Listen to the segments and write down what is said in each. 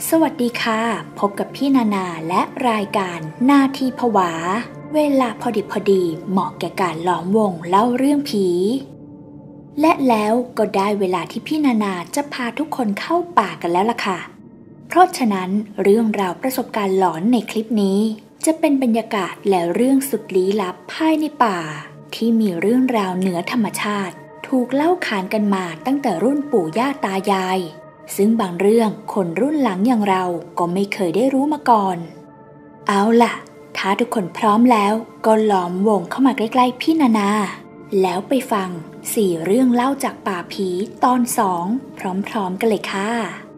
สวัสดีค่ะพบกับพี่นานาและรายการหน้าที่ผวาเวลาพอดีเหมาะแก่การล้อมวงเล่าเรื่องผีและแล้วก็ได้เวลาที่พี่นานาจะพาทุกคนเข้าป่ากันแล้วล่ะค่ะเพราะฉะนั้นเรื่องราวประสบการณ์หลอนในคลิปนี้จะเป็นบรรยากาศและเรื่องสุดลี้ลับภายในป่าที่มีเรื่องราวเหนือธรรมชาติถูกเล่าขานกันมาตั้งแต่รุ่นปู่ย่าตายายซึ่งบางเรื่องคนรุ่นหลังอย่างเราก็ไม่เคยได้รู้มาก่อนเอาล่ะถ้าทุกคนพร้อมแล้วก็ล้อมวงเข้ามาใกล้ๆพี่นานาแล้วไปฟัง4เรื่องเล่าจากป่าผีตอน2พร้อมๆกันเลยค่ะ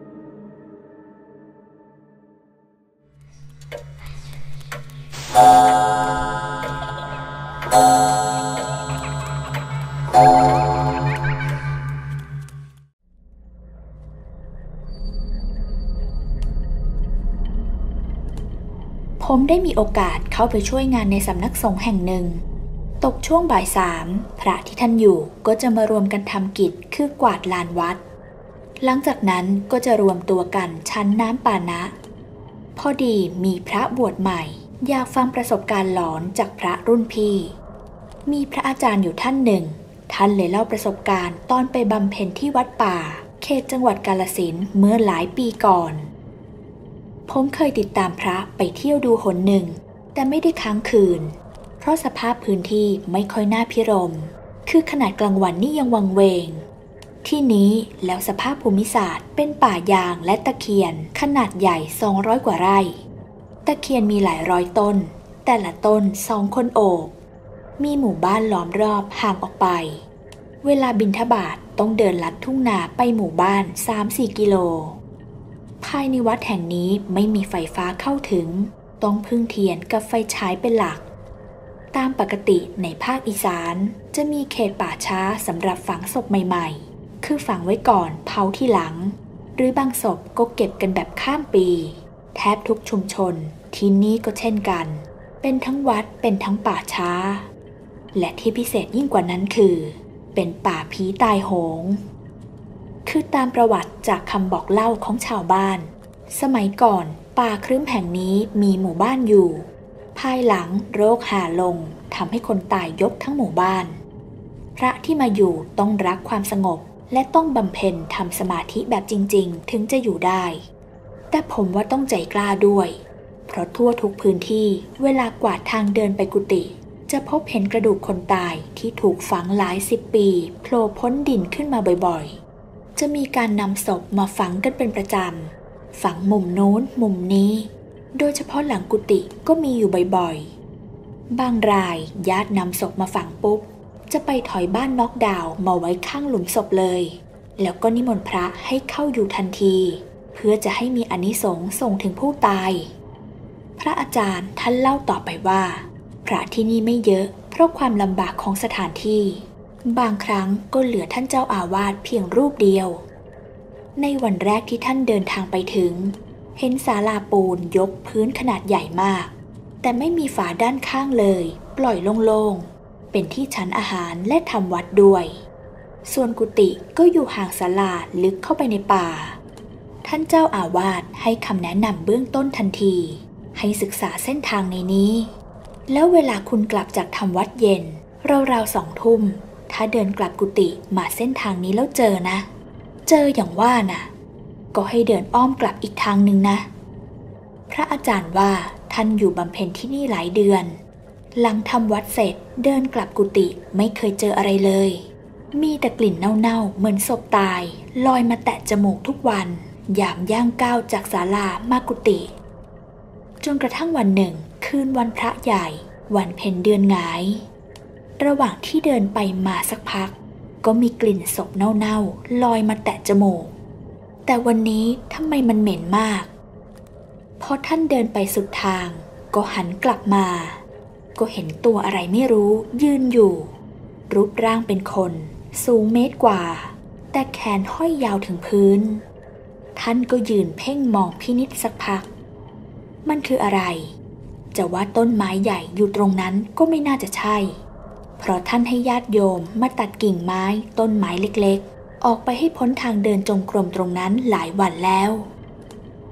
ผมได้มีโอกาสเข้าไปช่วยงานในสำนักสงฆ์แห่งหนึ่งตกช่วงบ่าย3พระที่ท่านอยู่ก็จะมารวมกันทำกิจคือกวาดลานวัดหลังจากนั้นก็จะรวมตัวกันฉันน้ำปานะพอดีมีพระบวชใหม่อยากฟังประสบการณ์หลอนจากพระรุ่นพี่มีพระอาจารย์อยู่ท่านหนึ่งท่านเลยเล่าประสบการณ์ตอนไปบำเพ็ญที่วัดป่าเขตจังหวัดกาฬสินธุ์เมื่อหลายปีก่อนผมเคยติดตามพระไปเที่ยวดูหนหนึ่งแต่ไม่ได้ค้างคืนเพราะสภาพพื้นที่ไม่ค่อยน่าพิรมคือขนาดกลางวันนี่ยังวังเวงที่นี้แล้วสภาพภูมิศาสตร์เป็นป่ายางและตะเคียนขนาดใหญ่200กว่าไร่ตะเคียนมีหลายร้อยต้นแต่ละต้น2 คนโอบมีหมู่บ้านล้อมรอบห่างออกไปเวลาบิณฑบาตต้องเดินลัดทุ่งนาไปหมู่บ้าน 3-4 กิโลภายในวัดแห่งนี้ไม่มีไฟฟ้าเข้าถึงต้องพึ่งเทียนกับไฟฉายเป็นหลักตามปกติในภาคอีสานจะมีเขตป่าช้าสำหรับฝังศพใหม่ๆคือฝังไว้ก่อนเผาที่หลังหรือบางศพก็เก็บกันแบบข้ามปีแทบทุกชุมชนที่นี่ก็เช่นกันเป็นทั้งวัดเป็นทั้งป่าช้าและที่พิเศษยิ่งกว่านั้นคือเป็นป่าผีตายโหงคือตามประวัติจากคำบอกเล่าของชาวบ้านสมัยก่อนป่าครึ้มแห่งนี้มีหมู่บ้านอยู่ภายหลังโรคหาลงทำให้คนตายยกทั้งหมู่บ้านพระที่มาอยู่ต้องรักความสงบและต้องบำเพ็ญทำสมาธิแบบจริงๆถึงจะอยู่ได้แต่ผมว่าต้องใจกล้าด้วยเพราะทั่วทุกพื้นที่เวลากวาดทางเดินไปกุฏิจะพบเห็นกระดูกคนตายที่ถูกฝังหลาย10 ปีโผล่พ้นดินขึ้นมาบ่อยๆจะมีการนำศพมาฝังกันเป็นประจำฝังมุมโน้นมุมนี้โดยเฉพาะหลังกุฏิก็มีอยู่บ่อยๆบางรายญาตินำศพมาฝังปุ๊บจะไปถอยบ้านน็อกดาวน์มาไว้ข้างหลุมศพเลยแล้วก็นิมนต์พระให้เข้าอยู่ทันทีเพื่อจะให้มีอานิสงส์ส่งถึงผู้ตายพระอาจารย์ท่านเล่าต่อไปว่าพระที่นี่ไม่เยอะเพราะความลำบากของสถานที่บางครั้งก็เหลือท่านเจ้าอาวาสเพียงรูปเดียวในวันแรกที่ท่านเดินทางไปถึงเห็นศาลาปูนยกพื้นขนาดใหญ่มากแต่ไม่มีฝาด้านข้างเลยปล่อยโล่งๆเป็นที่ฉันอาหารและทำวัดด้วยส่วนกุฏิก็อยู่ห่างศาลาลึกเข้าไปในป่าท่านเจ้าอาวาสให้คำแนะนำเบื้องต้นทันทีให้ศึกษาเส้นทางในนี้แล้วเวลาคุณกลับจากทำวัดเย็นราวๆ2 ทุ่มถ้าเดินกลับกุฏิมาเส้นทางนี้แล้วเจอนะเจออย่างว่าน่ะก็ให้เดินอ้อมกลับอีกทางหนึ่งนะพระอาจารย์ว่าท่านอยู่บำเพ็ญที่นี่หลายเดือนหลังทำวัดเสร็จเดินกลับกุฏิไม่เคยเจออะไรเลยมีแต่กลิ่นเน่าๆเหมือนศพตายลอยมาแตะจมูกทุกวันยามย่างก้าวจากศาลามากุฏิจนกระทั่งวันหนึ่งคืนวันพระใหญ่วันเพ็ญเดือนหงายระหว่างที่เดินไปมาสักพักก็มีกลิ่นศพเน่าๆลอยมาแตะจมูกแต่วันนี้ทำไมมันเหม็นมากพอท่านเดินไปสุดทางก็หันกลับมาก็เห็นตัวอะไรไม่รู้ยืนอยู่รูปร่างเป็นคนสูง1 เมตรกว่าแต่แขนห้อยยาวถึงพื้นท่านก็ยืนเพ่งมองพินิจสักพักมันคืออะไรจะว่าต้นไม้ใหญ่อยู่ตรงนั้นก็ไม่น่าจะใช่เพราะท่านให้ญาติโยมมาตัดกิ่งไม้ต้นไม้เล็กๆออกไปให้พ้นทางเดินจงกรมตรงนั้นหลายวันแล้ว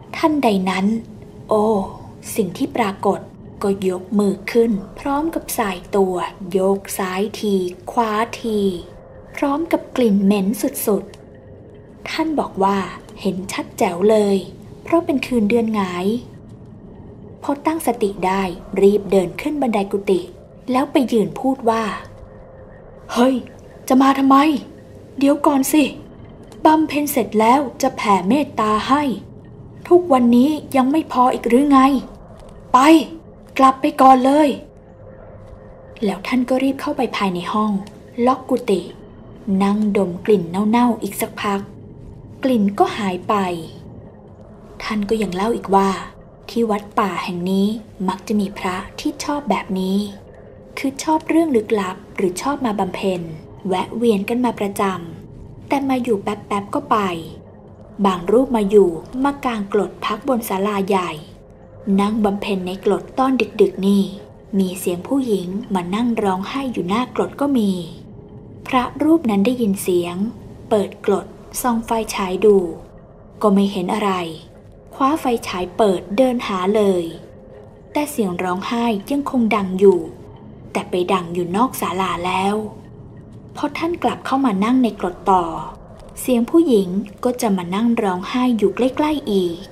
ทันใดนั้นโอ้สิ่งที่ปรากฏก็ยกมือขึ้นพร้อมกับสายตัวโยกซ้ายทีขวาทีพร้อมกับกลิ่นเหม็นสุดๆท่านบอกว่าเห็นชัดแจ๋วเลยเพราะเป็นคืนเดือนหงายพอตั้งสติได้รีบเดินขึ้นบันไดกุฏิแล้วไปยืนพูดว่าเฮ้ยจะมาทำไมเดี๋ยวก่อนสิบำเพ็ญเสร็จแล้วจะแผ่เมตตาให้ทุกวันนี้ยังไม่พออีกหรือไงไปกลับไปก่อนเลยแล้วท่านก็รีบเข้าไปภายในห้องล็อกกุฏินั่งดมกลิ่นเน่าๆอีกสักพักกลิ่นก็หายไปท่านก็ยังเล่าอีกว่าที่วัดป่าแห่งนี้มักจะมีพระที่ชอบแบบนี้คือชอบเรื่องลึกลับหรือชอบมาบำเพ็ญแวะเวียนกันมาประจำแต่มาอยู่แป๊บๆก็ไปบางรูปมาอยู่มากางกรดพักบนศาลาใหญ่นั่งบำเพ็ญในกรดตอนดึกๆนี่มีเสียงผู้หญิงมานั่งร้องไห้อยู่หน้ากรดก็มีพระรูปนั้นได้ยินเสียงเปิดกรดส่องไฟฉายดูก็ไม่เห็นอะไรคว้าไฟฉายเปิดเดินหาเลยแต่เสียงร้องไห้ยังคงดังอยู่แต่ไปดังอยู่นอกศาลาแล้วพอท่านกลับเข้ามานั่งในกรดต่อเสียงผู้หญิงก็จะมานั่งร้องไห้อยู่ใกล้ๆอีก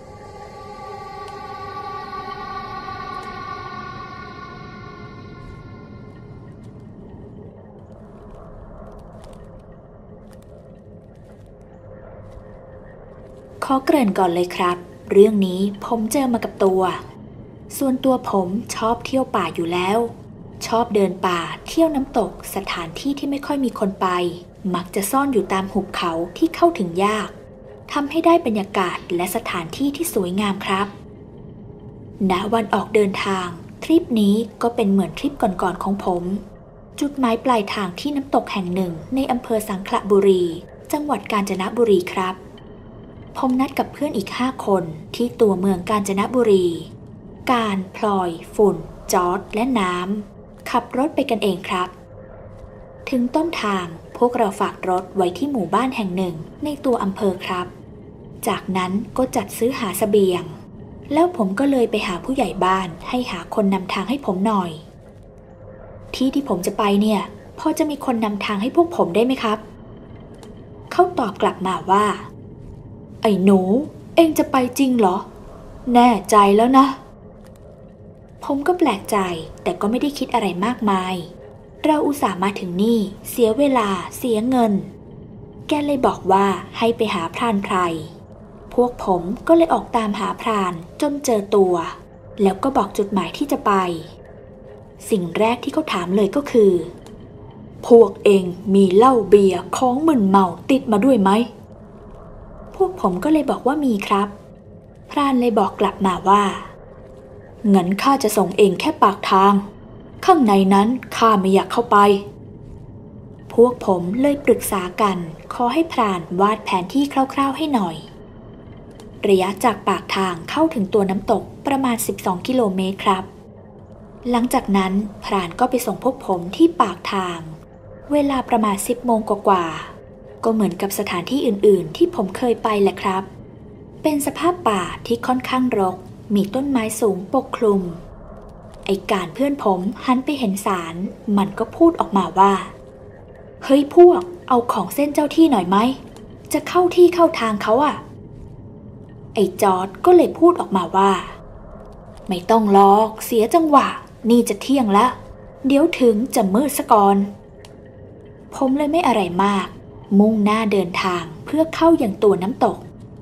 ขอเกริ่นก่อนเลยครับเรื่องนี้ผมเจอมากับตัวส่วนตัวผมชอบเที่ยวป่าอยู่แล้วชอบเดินป่าเที่ยวน้ำตกสถานที่ที่ไม่ค่อยมีคนไปมักจะซ่อนอยู่ตามหุบเขาที่เข้าถึงยากทำให้ได้บรรยากาศและสถานที่ที่สวยงามครับณวันออกเดินทางทริปนี้ก็เป็นเหมือนทริปก่อนๆของผมจุดหมายปลายทางที่น้ำตกแห่งหนึ่งในอำเภอสังขละบุรีจังหวัดกาญจนบุรีครับผมนัดกับเพื่อนอีก5 คนที่ตัวเมืองกาญจนบุรีการพลอยฝุ่นจอร์จและน้ำขับรถไปกันเองครับถึงต้นทางพวกเราฝากรถไว้ที่หมู่บ้านแห่งหนึ่งในตัวอำเภอครับจากนั้นก็จัดซื้อหาเสบียงแล้วผมก็เลยไปหาผู้ใหญ่บ้านให้หาคนนำทางให้ผมหน่อยที่ผมจะไปเนี่ยพอจะมีคนนำทางให้พวกผมได้ไหมครับเขาตอบกลับมาว่าไอ้หนูเอ็งจะไปจริงเหรอแน่ใจแล้วนะผมก็แปลกใจแต่ก็ไม่ได้คิดอะไรมากมายเราอุตส่าห์มาถึงนี่เสียเวลาเสียเงินแกเลยบอกว่าให้ไปหาพรานไพรพวกผมก็เลยออกตามหาพรานจนเจอตัวแล้วก็บอกจุดหมายที่จะไปสิ่งแรกที่เขาถามเลยก็คือพวกเองมีเหล้าเบียร์ของมึนเมาติดมาด้วยไหมพวกผมก็เลยบอกว่ามีครับพรานเลยบอกกลับมาว่างั้นข้าจะส่งเองแค่ปากทางข้างในนั้นข้าไม่อยากเข้าไปพวกผมเลยปรึกษากันขอให้พรานวาดแผนที่คร่าวๆให้หน่อยระยะจากปากทางเข้าถึงตัวน้ำตกประมาณ12 กิโลเมตรครับหลังจากนั้นพรานก็ไปส่งพวกผมที่ปากทางเวลาประมาณ10 โมงกว่าๆก็เหมือนกับสถานที่อื่นๆที่ผมเคยไปแหละครับเป็นสภาพป่าที่ค่อนข้างรกมีต้นไม้สูงปกคลุมไอ้การเพื่อนผมหันไปเห็นสารมันก็พูดออกมาว่าเฮ้ยพวกเอาของเส้นเจ้าที่หน่อยไหมจะเข้าที่เข้าทางเขาอะไอ้จอร์จก็เลยพูดออกมาว่าไม่ต้องหรอกเสียจังหวะนี่จะเที่ยงแล้วเดี๋ยวถึงจะมืดซะก่อนผมเลยไม่อะไรมากมุ่งหน้าเดินทางเพื่อเข้าอย่างตัวน้ำตก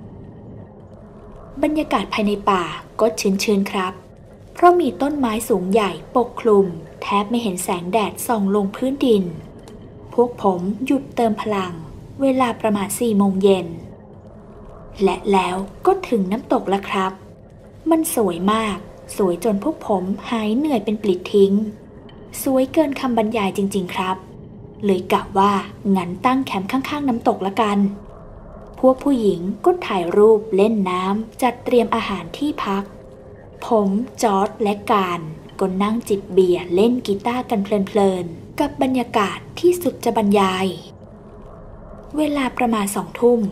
บรรยากาศภายในป่าก็ชื้นๆครับเพราะมีต้นไม้สูงใหญ่ปกคลุมแทบไม่เห็นแสงแดดส่องลงพื้นดินพวกผมหยุดเติมพลังเวลาประมาณ4 โมงเย็นและแล้วก็ถึงน้ำตกแล้วครับมันสวยมากสวยจนพวกผมหายเหนื่อยเป็นปลิดทิ้งสวยเกินคำบรรยายจริงๆครับเลยกะว่างั้นตั้งแคมป์ข้างๆน้ำตกละกันพวกผู้หญิงก็ถ่ายรูปเล่นน้ำจัดเตรียมอาหารที่พักผมจอร์จและการก็นั่งจิบเบียร์เล่นกีตาร์กันเพลินๆกับบรรยากาศที่สุดจะบรรยายเวลาประมาณ20 ทุ่มพ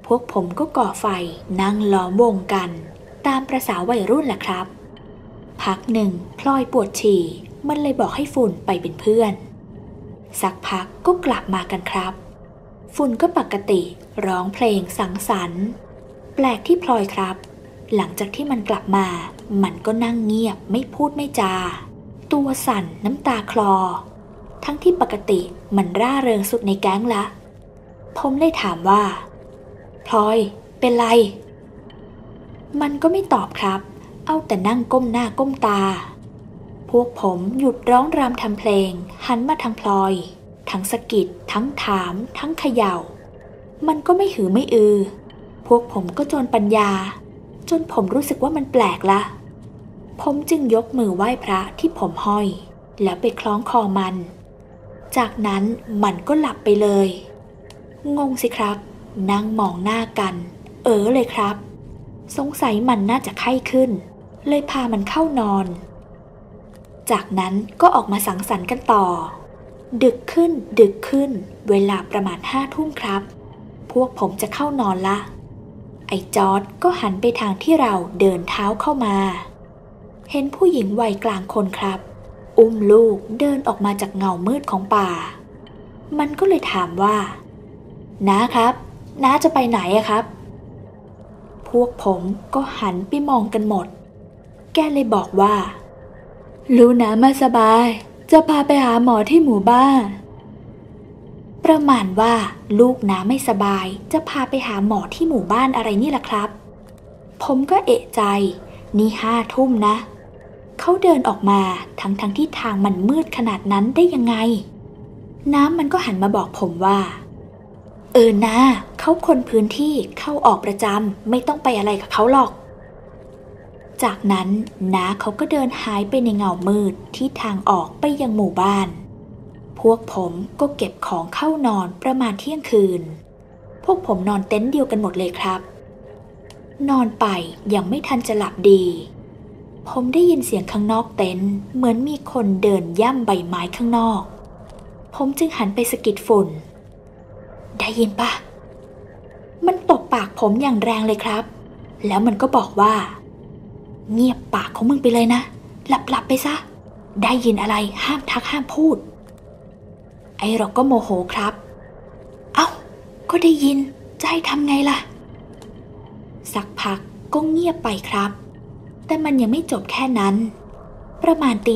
พวกผมก็ก่อไฟนั่งล้อมวงกันตามประสาวัยรุ่นแหละครับพักหนึ่งพลอยปวดฉี่มันเลยบอกให้ฝุ่นไปเป็นเพื่อนสักพักก็กลับมากันครับฝุ่นก็ปกติร้องเพลงสังสรรค์แปลกที่พลอยครับหลังจากที่มันกลับมามันก็นั่งเงียบไม่พูดไม่จาตัวสั่นน้ำตาคลอทั้งที่ปกติมันร่าเริงสุดในแก๊งละผมเลยถามว่าพลอยเป็นไรมันก็ไม่ตอบครับเอาแต่นั่งก้มหน้าก้มตาพวกผมหยุดร้องรำทำเพลงหันมาทางพลอยทั้งสะกิดทั้งถามทั้งเขย่ามันก็ไม่หือไม่อือพวกผมก็จนปัญญาจนผมรู้สึกว่ามันแปลกละผมจึงยกมือไหว้พระที่ผมห้อยแล้วไปคล้องคอมันจากนั้นมันก็หลับไปเลยงงสิครับนั่งมองหน้ากันเลยครับสงสัยมันน่าจะไข้ขึ้นเลยพามันเข้านอนจากนั้นก็ออกมาสังสรรค์กันต่อดึกขึ้นเวลาประมาณ5 ทุ่มครับพวกผมจะเข้านอนละไอ้จอร์จก็หันไปทางที่เราเดินเท้าเข้ามาเห็นผู้หญิงวัยกลางคนครับอุ้มลูกเดินออกมาจากเงามืดของป่ามันก็เลยถามว่าน้าครับน้าจะไปไหนอะครับพวกผมก็หันไปมองกันหมดแกเลยบอกว่าลูกน้าไม่สบายจะพาไปหาหมอที่หมู่บ้านประมาณว่าลูกน้าไม่สบายจะพาไปหาหมอที่หมู่บ้านอะไรนี่ล่ะครับผมก็เอะใจนี่5 ทุ่มนะเขาเดินออกมาทั้งที่ทางมันมืดขนาดนั้นได้ยังไงน้ำมันก็หันมาบอกผมว่านะเขาคนพื้นที่เข้าออกประจำไม่ต้องไปอะไรกับเขาหรอกจากนั้นน้าเขาก็เดินหายไปในเงามืดที่ทางออกไปยังหมู่บ้านพวกผมก็เก็บของเข้านอนประมาณเที่ยงคืนพวกผมนอนเต็นท์เดียวกันหมดเลยครับนอนไปยังไม่ทันจะหลับดีผมได้ยินเสียงข้างนอกเต็นท์เหมือนมีคนเดินย่ำใบไม้ข้างนอกผมจึงหันไปสะกิดฝุ่นได้ยินปะมันตบปากผมอย่างแรงเลยครับแล้วมันก็บอกว่าเงียบปากของมึงไปเลยนะหลับไปซะได้ยินอะไรห้ามทักห้ามพูดไอ้เราก็โมโหครับเอ้าก็ได้ยินจะให้ทำไงล่ะสักพักก็เงียบไปครับแต่มันยังไม่จบแค่นั้นประมาณตี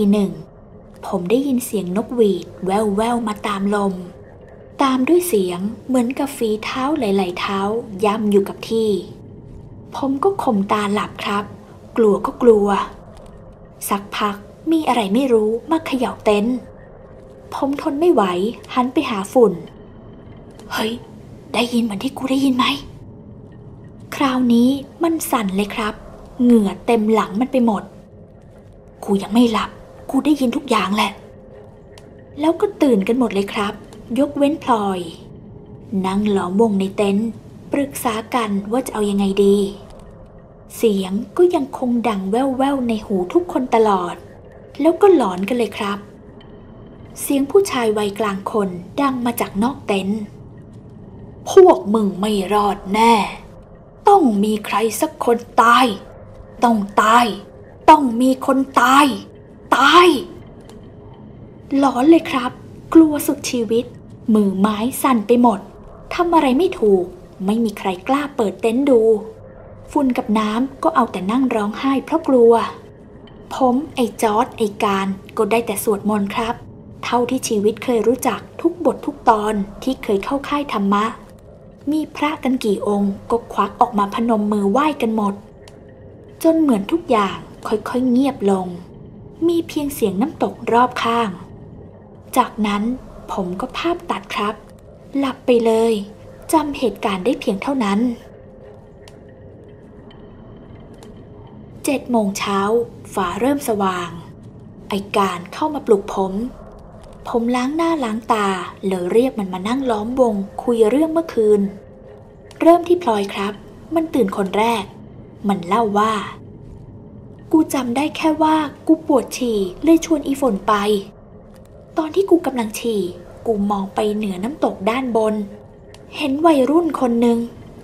1ผมได้ยินเสียงนกหวีดแว่วๆมาตามลมตามด้วยเสียงเหมือนกับฝีเท้าหลายๆเท้าย่ำอยู่กับที่ผมก็ข่มตาหลับครับกลัวก็กลัวสักพักมีอะไรไม่รู้มาเขย่าเต็นท์ผมทนไม่ไหวหันไปหาฝุ่นเฮ้ยได้ยินเหมือนที่กูได้ยินไหมคราวนี้มันสั่นเลยครับเหงื่อเต็มหลังมันไปหมดกูยังไม่หลับกูได้ยินทุกอย่างแหละแล้วก็ตื่นกันหมดเลยครับยกเว้นพลอยนั่งล้อมวงในเต็นท์ปรึกษากันว่าจะเอายังไงดีเสียงก็ยังคงดังแว่วๆในหูทุกคนตลอดแล้วก็หลอนกันเลยครับเสียงผู้ชายวัยกลางคนดังมาจากนอกเต็นท์พวกมึงไม่รอดแน่ต้องมีใครสักคนตายต้องตายต้องมีคนตายหลอนเลยครับกลัวสุดชีวิตมือไม้สั่นไปหมดทำอะไรไม่ถูกไม่มีใครกล้าเปิดเต็นท์ดูฝุ่นกับน้ำก็เอาแต่นั่งร้องไห้เพราะกลัวผมไอ้จอร์จไอ้การก็ได้แต่สวดมนต์ครับเท่าที่ชีวิตเคยรู้จักทุกบททุกตอนที่เคยเข้าค่ายธรรมะมีพระกันกี่องค์ก็ควักออกมาพนมมือไหว้กันหมดจนเหมือนทุกอย่างค่อยๆเงียบลงมีเพียงเสียงน้ำตกรอบข้างจากนั้นผมก็ภาพตัดครับหลับไปเลยจำเหตุการณ์ได้เพียงเท่านั้น7 โมงเช้าฟ้าเริ่มสว่างไอ้การเข้ามาปลุกผมล้างหน้าล้างตาเลยเรียกมันมานั่งล้อมวงคุยเรื่องเมื่อคืนเริ่มที่พลอยครับมันตื่นคนแรกมันเล่าว่ากูจำได้แค่ว่ากูปวดฉี่เลยชวนอีฝนไปตอนที่กูกำลังฉี่กูมองไปเหนือน้ำตกด้านบนเห็นวัยรุ่นคนหนึ่ง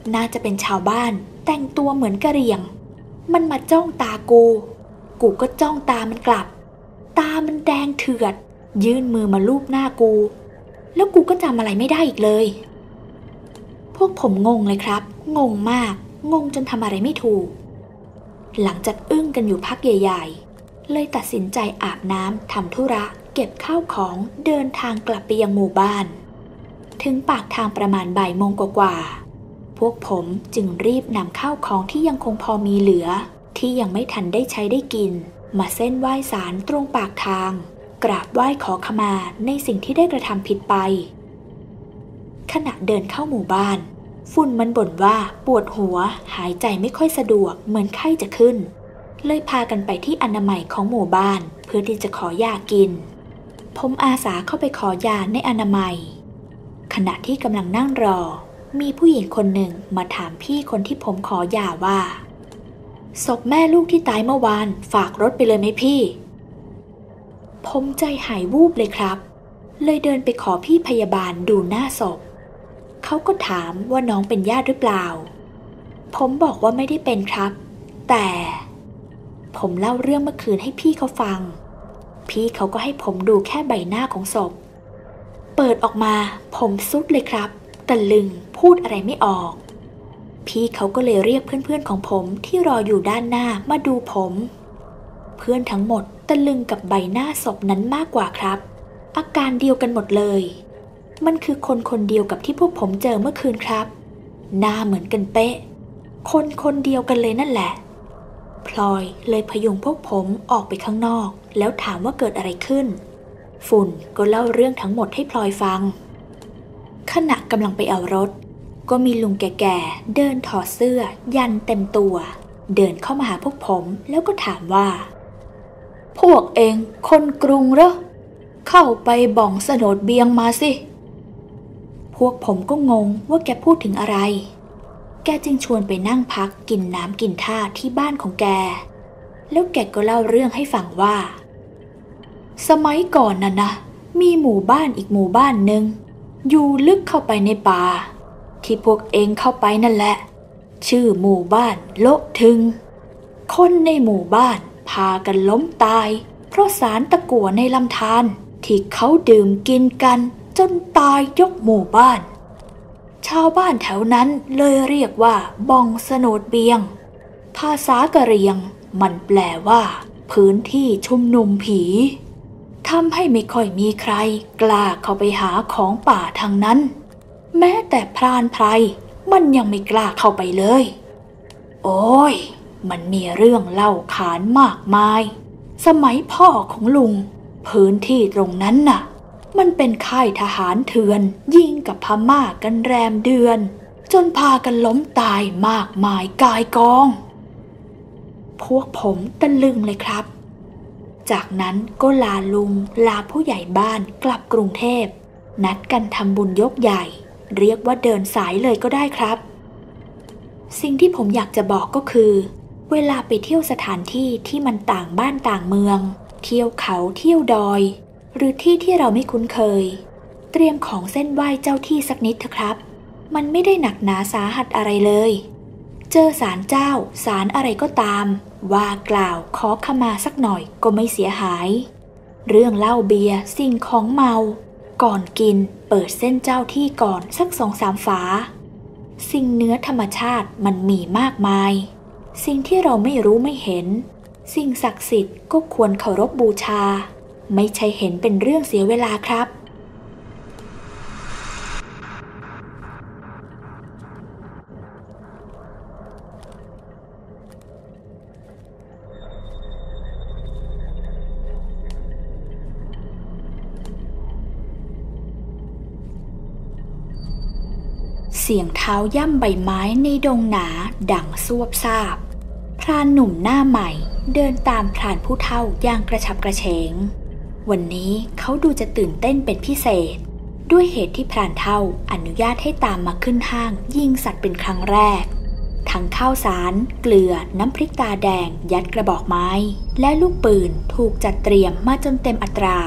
น่าจะเป็นชาวบ้านแต่งตัวเหมือนกะเหรี่ยงมันมาจ้องตากูก็จ้องตามันกลับตามันแดงเถือดยื่นมือมาลูบหน้ากูแล้วกูก็จำอะไรไม่ได้อีกเลยพวกผมงงเลยครับงงมากงงจนทำอะไรไม่ถูกหลังจากอึ้งกันอยู่พักใหญ่ๆเลยตัดสินใจอาบน้ำทำธุระเก็บข้าวของเดินทางกลับไปยังหมู่บ้านถึงปากทางประมาณบ่ายโมงกว่าพวกผมจึงรีบนำข้าวของที่ยังคงพอมีเหลือที่ยังไม่ทันได้ใช้ได้กินมาเส้นไหว้ศาลตรงปากทางกราบไหว้ขอขมาในสิ่งที่ได้กระทำผิดไปขณะเดินเข้าหมู่บ้านฝุ่นมันบ่นว่าปวดหัวหายใจไม่ค่อยสะดวกเหมือนไข้จะขึ้นเลยพากันไปที่อนามัยของหมู่บ้านเพื่อที่จะขอยากินผมอาสาเข้าไปขอยาในอนามัยขณะที่กำลังนั่งรอมีผู้หญิงคนหนึ่งมาถามพี่คนที่ผมขอยาว่าศพแม่ลูกที่ตายเมื่อวานฝากรถไปเลยไหมพี่ผมใจหายวูบเลยครับเลยเดินไปขอพี่พยาบาลดูหน้าศพเขาก็ถามว่าน้องเป็นญาติหรือเปล่าผมบอกว่าไม่ได้เป็นครับแต่ผมเล่าเรื่องเมื่อคืนให้พี่เขาฟังพี่เขาก็ให้ผมดูแค่ใบหน้าของศพเปิดออกมาผมซุดเลยครับตะลึงพูดอะไรไม่ออกพี่เขาก็เลยเรียกเพื่อนๆของผมที่รออยู่ด้านหน้ามาดูผมเพื่อนทั้งหมดตะลึงกับใบหน้าศพนั้นมากกว่าครับอาการเดียวกันหมดเลยมันคือคนเดียวกับที่พวกผมเจอเมื่อคืนครับหน้าเหมือนกันเป๊ะคนเดียวกันเลยนั่นแหละพลอยเลยพยุงพวกผมออกไปข้างนอกแล้วถามว่าเกิดอะไรขึ้นฝุ่นก็เล่าเรื่องทั้งหมดให้พลอยฟังขณะกำลังไปเอารถก็มีลุงแก่ๆเดินถอดเสื้อยันเต็มตัวเดินเข้ามาหาพวกผมแล้วก็ถามว่าพวกเองคนกรุงเหรอเข้าไปบ่องโฉนดเบียงมาสิพวกผมก็งงว่าแกพูดถึงอะไรแกจึงชวนไปนั่งพักกินน้ำกินท่าที่บ้านของแกแล้วแกก็เล่าเรื่องให้ฟังว่าสมัยก่อนน่ะนะมีหมู่บ้านอีกหมู่บ้านหนึ่งอยู่ลึกเข้าไปในป่าที่พวกเองเข้าไปนั่นแหละชื่อหมู่บ้านโละทึงคนในหมู่บ้านพากันล้มตายเพราะสารตะกั่วในลำธารที่เขาดื่มกินกันจนตายยกหมู่บ้านชาวบ้านแถวนั้นเลยเรียกว่าบ่องโฉนดเบียงภาษากะเหรี่ยงมันแปลว่าพื้นที่ชุมนุมผีทำให้ไม่ค่อยมีใครกล้าเข้าไปหาของป่าทางนั้นแม้แต่พรานไพรมันยังไม่กล้าเข้าไปเลยโอ้ยมันมีเรื่องเล่าขานมากมายสมัยพ่อของลุงพื้นที่ตรงนั้นน่ะมันเป็นค่ายทหารเถื่อนยิงกับพม่ากันแรมเดือนจนพากันล้มตายมากมายกายกองพวกผมตะลึงเลยครับจากนั้นก็ลาลุงลาผู้ใหญ่บ้านกลับกรุงเทพนัดกันทำบุญยกใหญ่เรียกว่าเดินสายเลยก็ได้ครับสิ่งที่ผมอยากจะบอกก็คือเวลาไปเที่ยวสถานที่ที่มันต่างบ้านต่างเมืองเที่ยวเขาเที่ยวดอยหรือที่ที่เราไม่คุ้นเคยเตรียมของเส้นไหว้เจ้าที่สักนิดเถอะครับมันไม่ได้หนักหนาสาหัสอะไรเลยเจอศาลเจ้าศาลอะไรก็ตามว่ากล่าวขอขมาสักหน่อยก็ไม่เสียหายเรื่องเหล้าเบียร์สิ่งของเมาก่อนกินเปิดเส้นเจ้าที่ก่อนสัก 2-3 ฝาสิ่งเหนือธรรมชาติมันมีมากมายสิ่งที่เราไม่รู้ไม่เห็นสิ่งศักดิ์สิทธิ์ก็ควรเคารพบูชาไม่ใช่เห็นเป็นเรื่องเสียเวลาครับ เสียงเท้าย่ำใบไม้ในดงหนาดังซวบซาบพรานหนุ่มหน้าใหม่เดินตามพรานผู้เฒ่าอย่างกระฉับกระเฉงวันนี้เขาดูจะตื่นเต้นเป็นพิเศษด้วยเหตุที่พรานเฒ่าอนุญาตให้ตามมาขึ้นห้างยิงสัตว์เป็นครั้งแรกทั้งข้าวสารเกลือน้ำพริกตาแดงยัดกระบอกไม้และลูกปืนถูกจัดเตรียมมาจนเต็มอัตรา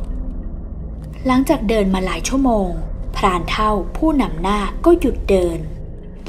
หลังจากเดินมาหลายชั่วโมงพรานเฒ่าผู้นำหน้าก็หยุดเดิน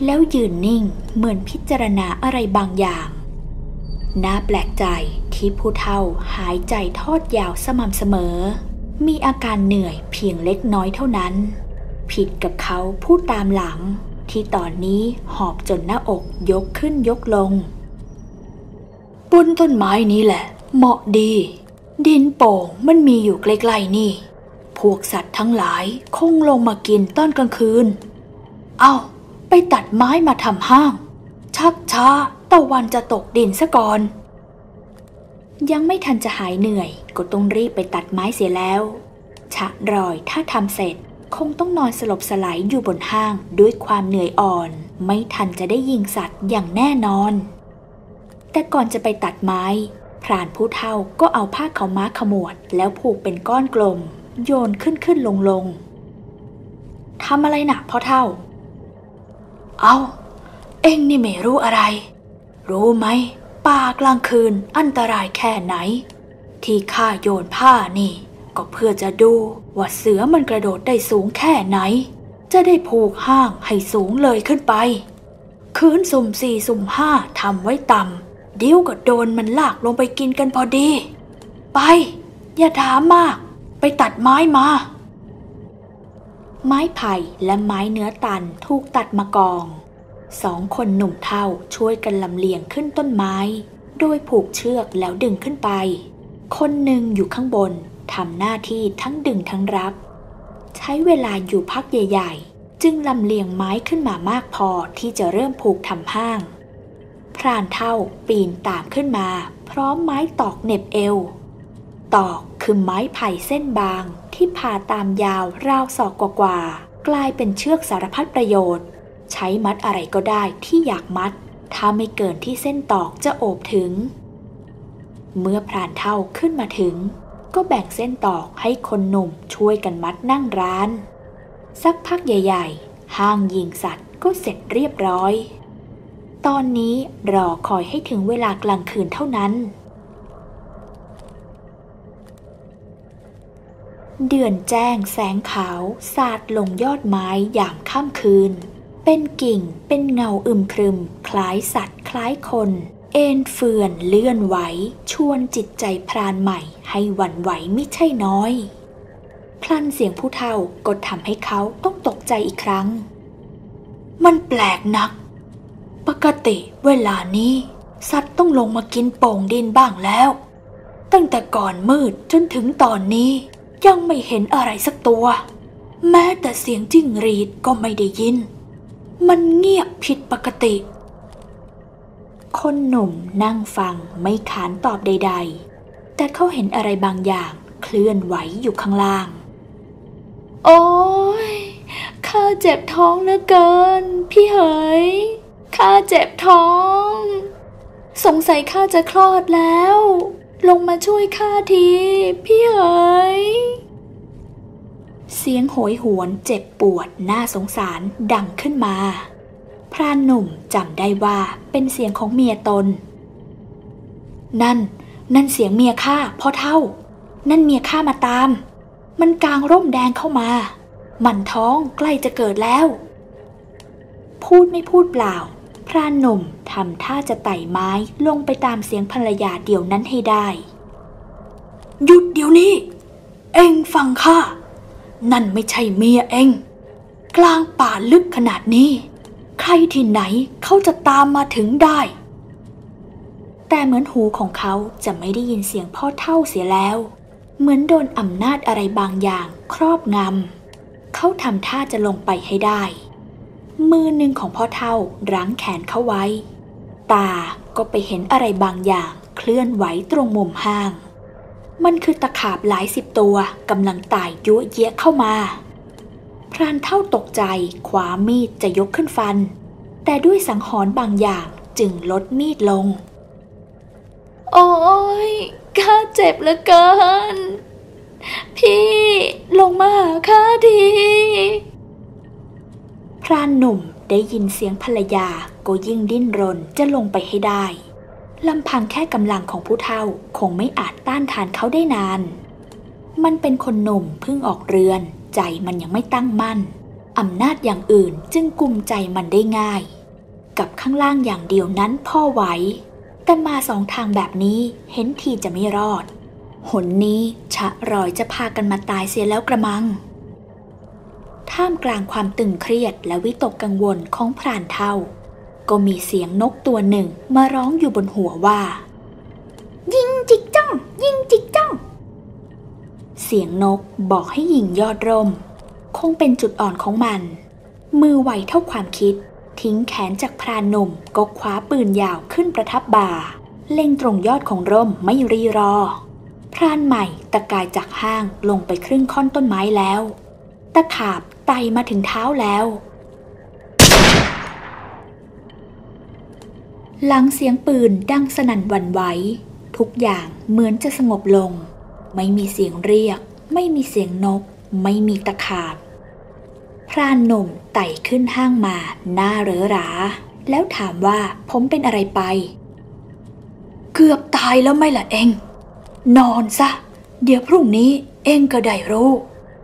แล้วยืนนิ่งเหมือนพิจารณาอะไรบางอย่างน่าแปลกใจที่ผู้เฒ่าหายใจทอดยาวสม่ำเสมอมีอาการเหนื่อยเพียงเล็กน้อยเท่านั้นผิดกับเขาผู้ตามหลังที่ตอนนี้หอบจนหน้าอกยกขึ้นยกลงบนต้นไม้นี้แหละเหมาะดีดินโป่งมันมีอยู่ใกล้ๆนี่พวกสัตว์ทั้งหลายคงลงมากินตอนกลางคืนเอาไปตัดไม้มาทำห้างชักช้าตะวันจะตกดินซะก่อนยังไม่ทันจะหายเหนื่อยก็ต้องรีบไปตัดไม้เสียแล้วชะรอยถ้าทำเสร็จคงต้องนอนสลบสลายอยู่บนห้างด้วยความเหนื่อยอ่อนไม่ทันจะได้ยิงสัตว์อย่างแน่นอนแต่ก่อนจะไปตัดไม้พรานผู้เฒ่าก็เอาผ้าขาวม้าขมวดแล้วผูกเป็นก้อนกลมโยนขึ้นลงทำอะไรน่ะพ่อเฒ่าเอาเอ็งนี่ไม่รู้อะไรรู้ไหมป่ากลางคืนอันตรายแค่ไหนที่ข้าโยนผ้านี่ก็เพื่อจะดูว่าเสือมันกระโดดได้สูงแค่ไหนจะได้ผูกห้างให้สูงเลยขึ้นไปคืนสุ่มสี่สุ่มห้าทำไว้ต่ำเดี๋ยวก็โดนมันลากลงไปกินกันพอดีไปอย่าถามมากไปตัดไม้มาไม้ไผ่และไม้เนื้อตันถูกตัดมากองสองคนหนุ่มเฒ่าช่วยกันลำเลียงขึ้นต้นไม้โดยผูกเชือกแล้วดึงขึ้นไปคนหนึ่งอยู่ข้างบนทำหน้าที่ทั้งดึงทั้งรับใช้เวลาอยู่พักใหญ่ๆจึงลำเลียงไม้ขึ้นมามากพอที่จะเริ่มผูกทำห้างพรานเฒ่าปีนตามขึ้นมาพร้อมไม้ตอกเหน็บเอวตอกคือไม้ไผ่เส้นบางที่ผ่าตามยาวราวศอกกว่าๆกลายเป็นเชือกสารพัดประโยชน์ใช้มัดอะไรก็ได้ที่อยากมัดถ้าไม่เกินที่เส้นตอกจะโอบถึงเมื่อพรานเฒ่าขึ้นมาถึงก็แบ่งเส้นตอกให้คนหนุ่มช่วยกันมัดนั่งร้านสักพักใหญ่ๆห้างยิงสัตว์ก็เสร็จเรียบร้อยตอนนี้รอคอยให้ถึงเวลากลางคืนเท่านั้นเดือนแจ้งแสงขาวสาดลงยอดไม้ยามค่ำคืนเป็นกิ่งเป็นเงาอึมครึมคล้ายสัตว์คล้ายคนเอ็นเฟื่อนเลื่อนไหวชวนจิตใจพรานใหม่ให้หวั่นไหวมิใช่น้อยพลันเสียงผู้เฒ่าก็ทำให้เขาต้องตกใจอีกครั้งมันแปลกนักปกติเวลานี้สัตว์ต้องลงมากินโป่งดินบ้างแล้วตั้งแต่ก่อนมืดจนถึงตอนนี้ยังไม่เห็นอะไรสักตัวแม้แต่เสียงจิ้งหรีดก็ไม่ได้ยินมันเงียบผิดปกติคนหนุ่มนั่งฟังไม่ขานตอบใดๆแต่เขาเห็นอะไรบางอย่างเคลื่อนไหวอยู่ข้างล่างโอ๊ยข้าเจ็บท้องเหลือเกินพี่เหยข้าเจ็บท้องสงสัยข้าจะคลอดแล้วลงมาช่วยข้าทีพี่เหยเสียงโหยหวนเจ็บปวดน่าสงสารดังขึ้นมาพรานหนุ่มจำได้ว่าเป็นเสียงของเมียตนนั่นเสียงเมียข้าพ่อเฒ่านั่นเมียข้ามาตามมันกางร่มแดงเข้ามามันท้องใกล้จะเกิดแล้วพูดไม่พูดเปล่าพรานหนุ่มทำท่าจะไต่ไม้ลงไปตามเสียงภรรยาเดี๋ยวนั้นให้ได้หยุดเดี๋ยวนี้เอ็งฟังข้านั่นไม่ใช่เมียเอ็งกลางป่าลึกขนาดนี้ใครที่ไหนเขาจะตามมาถึงได้แต่เหมือนหูของเขาจะไม่ได้ยินเสียงพ่อเฒ่าเสียแล้วเหมือนโดนอำนาจอะไรบางอย่างครอบงำเขาทำท่าจะลงไปให้ได้มือหนึ่งของพ่อเฒ่ารั้งแขนเขาไว้ตาก็ไปเห็นอะไรบางอย่างเคลื่อนไหวตรงมุมห้างมันคือตะขาบหลายสิบตัวกำลังไต่ยั่วเยี้ยเข้ามาพรานเฒ่าตกใจคว้ามีดจะยกขึ้นฟันแต่ด้วยสังหรณ์บางอย่างจึงลดมีดลงโอ้ยข้าเจ็บเหลือเกินพี่ลงมาหาข้าทีพรานหนุ่มได้ยินเสียงภรรยาก็ยิ่งดิ้นรนจะลงไปให้ได้ลำพังแค่กำลังของผู้เฒ่าคงไม่อาจต้านทานเขาได้นานมันเป็นคนหนุ่มเพิ่งออกเรือนใจมันยังไม่ตั้งมั่นอำนาจอย่างอื่นจึงกุมใจมันได้ง่ายกับข้างล่างอย่างเดียวนั้นพ่อไหวแต่มาสองทางแบบนี้เห็นทีจะไม่รอดหนนี้ชะรอยจะพากันมาตายเสียแล้วกระมังท่ามกลางความตึงเครียดและวิตกกังวลของพรานเฒ่าก็มีเสียงนกตัวหนึ่งมาร้องอยู่บนหัวว่ายิงจิกจ้องยิงจิกจ้องเสียงนกบอกให้ยิงยอดร่มคงเป็นจุดอ่อนของมันมือไวเท่าความคิดทิ้งแขนจากพรานหนุ่มก็คว้าปืนยาวขึ้นประทับบ่าเล็งตรงยอดของร่มไม่รีรอพรานใหม่ตะกายจากห้างลงไปครึ่งค่อนต้นไม้แล้วตะขาบไต่มาถึงเท้าแล้วหลังเสียงปืนดังสนั่นหวั่นไหวทุกอย่างเหมือนจะสงบลงไม่มีเสียงเรียกไม่มีเสียงนกไม่มีตะขาบพรานหนุ่มไต่ขึ้นห้างมาหน้าเหรอหราแล้วถามว่าผมเป็นอะไรไปเกือบตายแล้วไม่ล่ะเองนอนซะเดี๋ยวพรุ่งนี้เองก็ได้รู้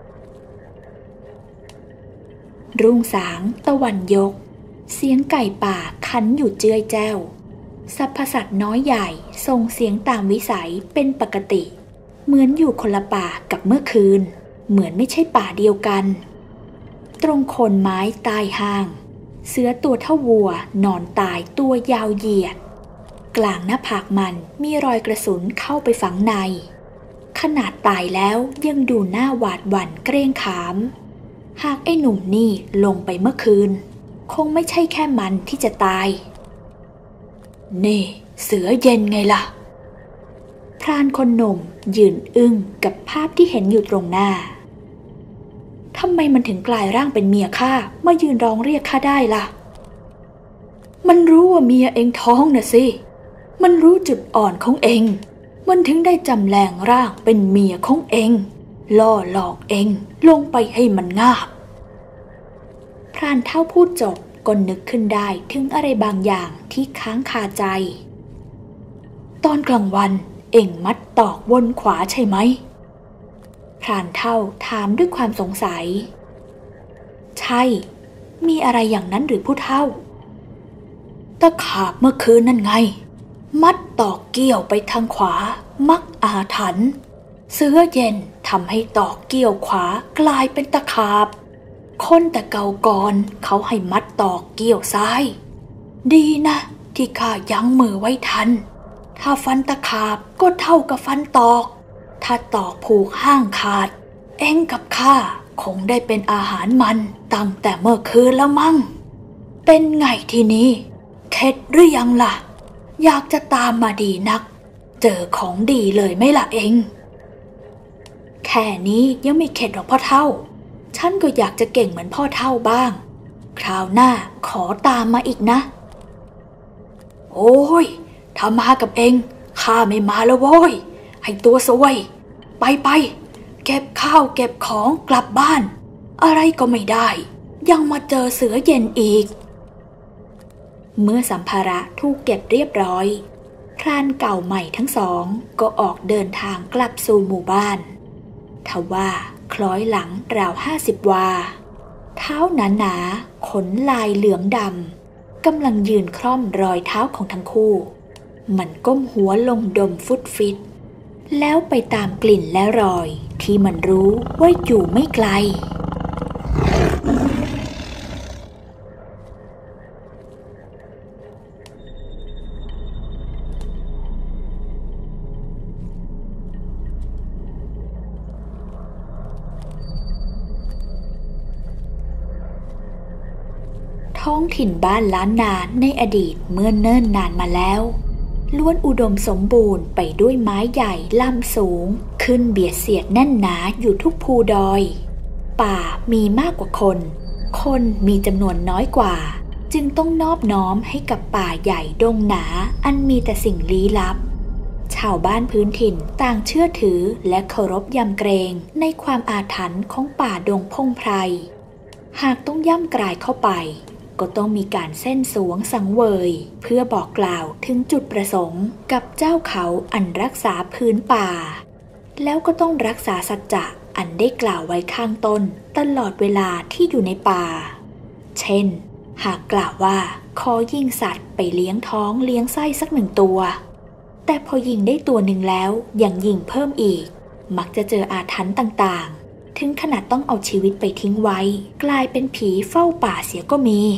รุ่งสางตะวันยกเสียงไก่ป่าขันอยู่เจือยแจ้วสรรพสัตว์น้อยใหญ่ส่งเสียงตามวิสัยเป็นปกติเหมือนอยู่คนละป่ากับเมื่อคืนเหมือนไม่ใช่ป่าเดียวกันตรงโคนไม้ใต้ห้างเสือตัวเท่าวัวนอนตายตัวยาวเหยียดกลางหน้าผากมันมีรอยกระสุนเข้าไปฝังในขนาดตายแล้วยังดูหน้าหวาดหวั่นเกรงขามหากไอ้หนุ่มนี่ลงไปเมื่อคืนคงไม่ใช่แค่มันที่จะตายนี่เสือเย็นไงล่ะพรานคนหนุ่มยืนอึ้งกับภาพที่เห็นอยู่ตรงหน้าทำไมมันถึงกลายร่างเป็นเมียข้ามายืนร้องเรียกข้าได้ล่ะมันรู้ว่าเมียเองท้องน่ะสิมันรู้จุดอ่อนของเองมันถึงได้จำแรงร่างเป็นเมียของเองล่อหลอกเองลงไปให้มันงาบพรานเฒ่าพูดจบก็นึกขึ้นได้ถึงอะไรบางอย่างที่ค้างคาใจตอนกลางวันเอ็งมัดตอกวนขวาใช่ไหมพรานเฒ่าถามด้วยความสงสัยใช่มีอะไรอย่างนั้นหรือผู้เฒ่าตะขาบเมื่อคืนนั่นไงมัดตอกเกี่ยวไปทางขวามักอาถรรพ์เสือเย็นทำให้ตอกเกี่ยวขวากลายเป็นตะขาบคนแต่เก่าก่อนเขาให้มัดตอกเกี่ยวซ้ายดีนะที่ข้ายั้งมือไว้ทันถ้าฟันตะขาบก็เท่ากับฟันตอกถ้าตอกผูกห้างขาดเอ็งกับข้าคงได้เป็นอาหารมันตั้งแต่เมื่อคืนแล้วมั้งเป็นไงทีนี้เข็ดหรือยังล่ะอยากจะตามมาดีนักเจอของดีเลยไหมล่ะเอ็งแค่นี้ยังไม่เข็ดหรอกพ่อเฒ่าฉันก็อยากจะเก่งเหมือนพ่อเฒ่าบ้างคราวหน้าขอตามมาอีกนะโอ้ยถ้ามากับเอ็งข้าไม่มาแล้วโว้ยไอ้ตัวซวยไปเก็บข้าวเก็บของกลับบ้านอะไรก็ไม่ได้ยังมาเจอเสือเย็นอีกเมื่อสัมภาระถูกเก็บเรียบร้อยพรานเก่าใหม่ทั้งสองก็ออกเดินทางกลับสู่หมู่บ้านทว่าคล้อยหลังราว50 วาเท้าหนาๆขนลายเหลืองดำกำลังยืนคร่อมรอยเท้าของทั้งคู่มันก้มหัวลงดมฟุตฟิตแล้วไปตามกลิ่นและรอยที่มันรู้ว่าอยู่ไม่ไกลท้องถิ่นบ้านล้านนาในอดีตเมื่อเนิ่นนานมาแล้วล้วนอุดมสมบูรณ์ไปด้วยไม้ใหญ่ล่ำสูงขึ้นเบียดเสียดแน่นหนาอยู่ทุกภูดอยป่ามีมากกว่าคนมีจำนวนน้อยกว่าจึงต้องนอบน้อมให้กับป่าใหญ่ดงหนาอันมีแต่สิ่งลี้ลับชาวบ้านพื้นถิ่นต่างเชื่อถือและเคารพยำเกรงในความอาถรรพ์ของป่าดงพงไพรหากต้องย่ำกรายเข้าไปก็ต้องมีการเส้นสวงสังเวยเพื่อบอกกล่าวถึงจุดประสงค์กับเจ้าเขาอันรักษาพื้นป่าแล้วก็ต้องรักษาสัจจะอันได้กล่าวไว้ข้างต้นตลอดเวลาที่อยู่ในป่าเช่นหากกล่าวว่าขอยิงสัตว์ไปเลี้ยงท้องเลี้ยงไส้สัก1 ตัวแต่พอยิงได้ตัวหนึ่งแล้วยังยิงเพิ่มอีกมักจะเจออาถรรพ์ต่างๆถึงขนาดต้องเอาชีวิตไปทิ้งไว้กลายเป็นผีเฝ้าป่าเสียก็มี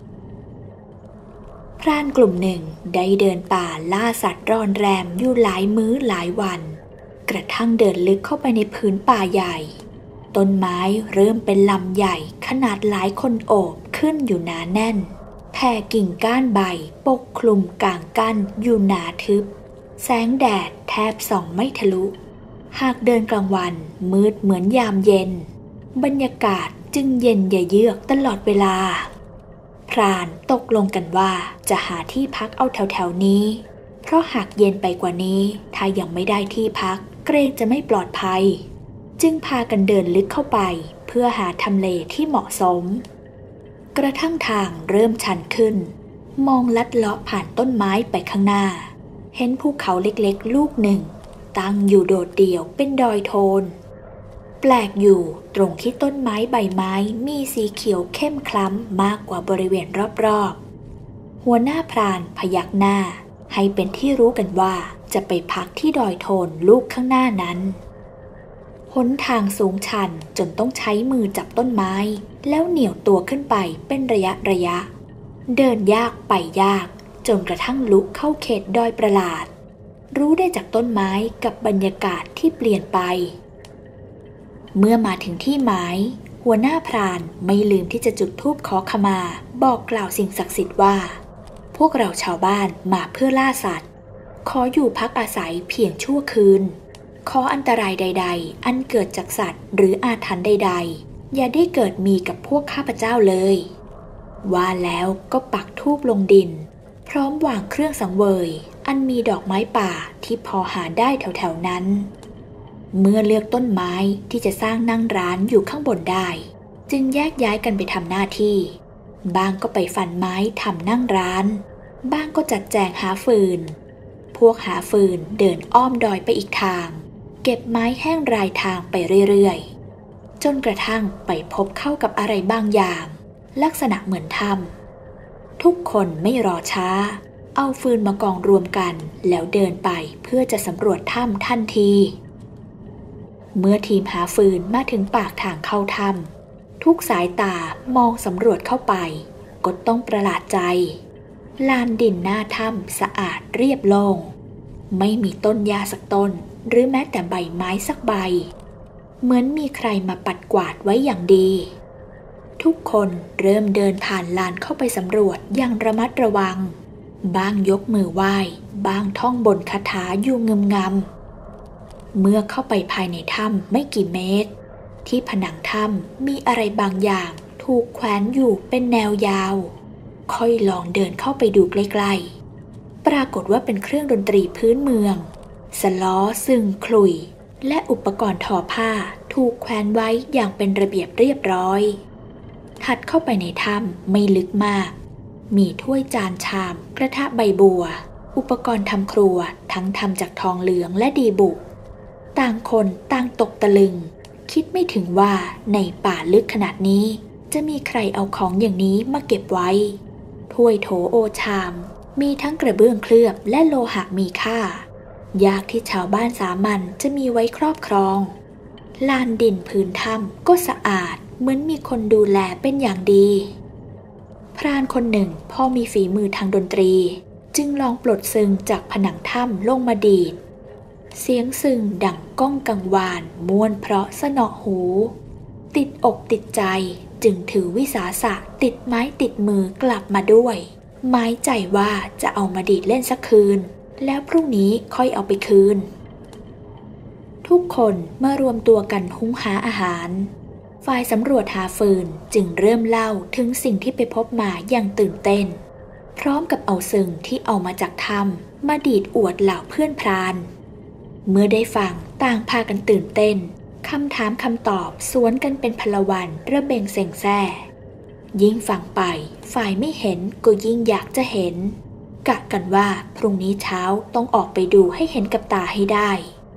พรานกลุ่มหนึ่งได้เดินป่าล่าสัตว์ร่อนแรมอยู่หลายมื้อหลายวันกระทั่งเดินลึกเข้าไปในพื้นป่าใหญ่ต้นไม้เริ่มเป็นลำใหญ่ขนาดหลายคนโอบขึ้นอยู่หนาแน่นแผ่กิ่งก้านใบปกคลุมกางกั้นอยู่หนาทึบแสงแดดแทบส่องไม่ทะลุหากเดินกลางวันมืดเหมือนยามเย็นบรรยากาศจึงเย็นเยือกตลอดเวลาพรานตกลงกันว่าจะหาที่พักเอาแถวๆนี้เพราะหากเย็นไปกว่านี้ถ้ายังไม่ได้ที่พักเกรงจะไม่ปลอดภัยจึงพากันเดินลึกเข้าไปเพื่อหาทำเลที่เหมาะสมกระทั่งทางเริ่มชันขึ้นมองลัดเลาะผ่านต้นไม้ไปข้างหน้าเห็นภูเขาเล็กๆลูกหนึ่งตั้งอยู่โดดเดี่ยวเป็นดอยโทนแปลกอยู่ตรงที่ต้นไม้ใบไม้มีสีเขียวเข้มคล้ำมากกว่าบริเวณรอบๆหัวหน้าพรานพยักหน้าให้เป็นที่รู้กันว่าจะไปพักที่ดอยโทนลูกข้างหน้านั้นหนทางสูงชันจนต้องใช้มือจับต้นไม้แล้วเหนี่ยวตัวขึ้นไปเป็นระยะเดินยากไปยากจนกระทั่งลุเข้าเขตดอยประหลาดรู้ได้จากต้นไม้กับบรรยากาศที่เปลี่ยนไปเมื่อมาถึงที่หมายหัวหน้าพรานไม่ลืมที่จะจุดธูปขอขมาบอกกล่าวสิ่งศักดิ์สิทธิ์ว่าพวกเราชาวบ้านมาเพื่อล่าสัตว์ขออยู่พักอาศัยเพียงชั่วคืนขออันตรายใดๆอันเกิดจากสัตว์หรืออาถรรพ์ใดๆอย่าได้เกิดมีกับพวกข้าพเจ้าเลยว่าแล้วก็ปักธูปลงดินพร้อมวางเครื่องสังเวยอันมีดอกไม้ป่าที่พอหาได้แถวๆนั้นเมื่อเลือกต้นไม้ที่จะสร้างนั่งร้านอยู่ข้างบนได้จึงแยกย้ายกันไปทำหน้าที่บางก็ไปฟันไม้ทำนั่งร้านบ้างก็จัดแจงหาฟืนพวกหาฟืนเดินอ้อมดอยไปอีกทางเก็บไม้แห้งรายทางไปเรื่อยๆจนกระทั่งไปพบเข้ากับอะไรบางอย่างลักษณะเหมือนถ้ำทุกคนไม่รอช้าเอาฟืนมากองรวมกันแล้วเดินไปเพื่อจะสำรวจถ้ำทันทีเมื่อทีมหาฟืนมาถึงปากทางเข้าถ้ำทุกสายตามองสำรวจเข้าไปก็ต้องประหลาดใจลานดินหน้าถ้ำสะอาดเรียบโล่งไม่มีต้นหญ้าสักต้นหรือแม้แต่ใบไม้สักใบเหมือนมีใครมาปัดกวาดไว้อย่างดีทุกคนเริ่มเดินผ่านลานเข้าไปสำรวจอย่างระมัดระวังบ้างยกมือไหว้บ้างท่องบนคาถาอยู่งึมงำเมื่อเข้าไปภายในถ้ำไม่กี่เมตรที่ผนังถ้ำมีอะไรบางอย่างถูกแขวนอยู่เป็นแนวยาวค่อยลองเดินเข้าไปดูใกล้ๆปรากฏว่าเป็นเครื่องดนตรีพื้นเมืองสล้อซึงขลุ่ยและอุปกรณ์ทอผ้าถูกแขวนไว้อย่างเป็นระเบียบเรียบร้อยถัดเข้าไปในถ้ำไม่ลึกมากมีถ้วยจานชามกระทะใบบัวอุปกรณ์ทำครัวทั้งทำจากทองเหลืองและดีบุกต่างคนต่างตกตะลึงคิดไม่ถึงว่าในป่าลึกขนาดนี้จะมีใครเอาของอย่างนี้มาเก็บไว้ถ้วยโถโอชามมีทั้งกระเบื้องเคลือบและโลหะมีค่ายากที่ชาวบ้านสามัญจะมีไว้ครอบครองลานดินพื้นถ้ำก็สะอาดเหมือนมีคนดูแลเป็นอย่างดีพรานคนหนึ่งพอมีฝีมือทางดนตรีจึงลองปลดซึงจากผนังถ้ำลงมาดีดเสียงซึงดังก้องกังวานม่วนเพราะสนอหูติดอกติดใจจึงถือวิสาสะติดไม้ติดมือกลับมาด้วยหมายใจว่าจะเอามาดีดเล่นสักคืนแล้วพรุ่งนี้ค่อยเอาไปคืนทุกคนมารวมตัวกันหุงหาอาหารฝ่ายสำรวจหาฟืนจึงเริ่มเล่าถึงสิ่งที่ไปพบมาอย่างตื่นเต้นพร้อมกับเอาซึงที่เอามาจากถ้ำมาดีดอวดเหล่าเพื่อนพรานเมื่อได้ฟังต่างพากันตื่นเต้นคำถามคำตอบสวนกันเป็นพลวันระเบงเซ็งแซ่ยิ่งฟังไปฝ่ายไม่เห็นก็ยิ่งอยากจะเห็นกะกันว่าพรุ่งนี้เช้าต้องออกไปดูให้เห็นกับตาให้ได้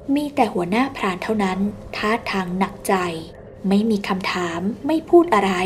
มีแต่หัวหน้าพรานเท่านั้นท่าทางหนักใจไม่มีคำถามไม่พูดอะไร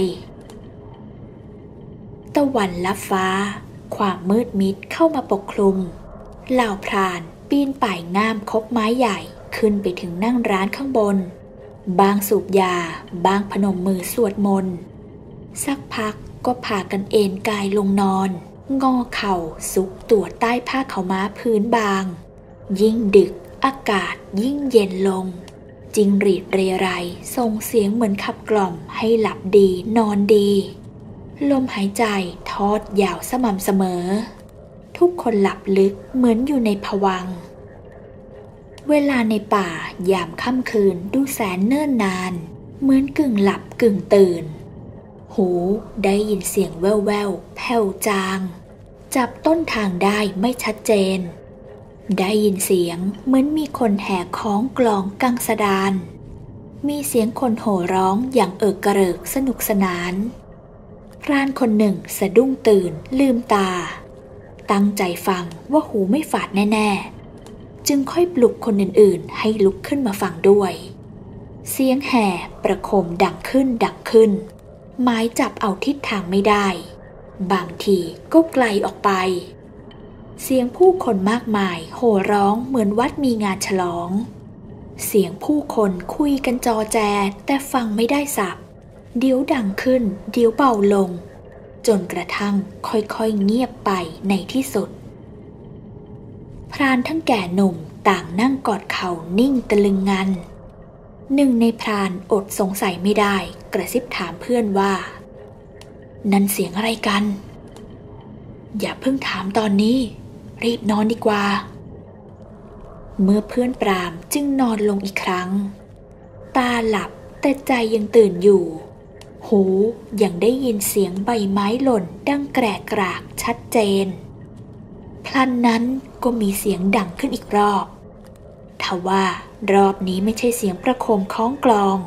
ตะวันลับฟ้าความมืดมิดเข้ามาปกคลุมเหล่าพรานปีนป่ายง่ามคบไม้ใหญ่ขึ้นไปถึงนั่งร้านข้างบนบางสูบยาบางพนมมือสวดมนต์สักพักก็พากันเอนกายลงนอนงอเข่าซุกตัวใต้ผ้าขาวม้าพื้นบางยิ่งดึกอากาศยิ่งเย็นลงจิ้งหรีดเรไรส่งเสียงเหมือนขับกล่อมให้หลับดีนอนดีลมหายใจทอดยาวสม่ำเสมอทุกคนหลับลึกเหมือนอยู่ในภวังค์เวลาในป่ายามค่ำคืนดูแสนเนิ่นนานเหมือนกึ่งหลับกึ่งตื่นหูได้ยินเสียงแว่วๆแผ่วจางจับต้นทางได้ไม่ชัดเจนได้ยินเสียงเหมือนมีคนแห่คล้องกลองกังสดานมีเสียงคนโห่ร้องอย่างเอิกกระเริกสนุกสนานพรานคนหนึ่งสะดุ้งตื่นลืมตาตั้งใจฟังว่าหูไม่ฝาดแน่ๆจึงค่อยปลุกคนอื่นๆให้ลุกขึ้นมาฟังด้วยเสียงแห่ประโคมดังขึ้นหมายจับเอาทิศทางไม่ได้บางทีก็ไกลออกไปเสียงผู้คนมากมายโห่ร้องเหมือนวัดมีงานฉลองเสียงผู้คนคุยกันจอแจแต่ฟังไม่ได้สับเดี๋ยวดังขึ้นเดี๋ยวเบาลงจนกระทั่งค่อยๆเงียบไปในที่สุดพรานทั้งแก่หนุ่มต่างนั่งกอดเข่านิ่งตะลึงงันหนึ่งในพรานอดสงสัยไม่ได้กระซิบถามเพื่อนว่านั่นเสียงอะไรกันอย่าเพิ่งถามตอนนี้รีบนอนดีกว่าเมื่อเพื่อนปรามจึงนอนลงอีกครั้งตาหลับแต่ใจยังตื่นอยู่หูยังได้ยินเสียงใบไม้หล่นดังแกรกกรากชัดเจนพลันนั้นก็มีเสียงดังขึ้นอีกรอบทว่ารอบนี้ไม่ใช่เสียงประโคมคล้องกลอง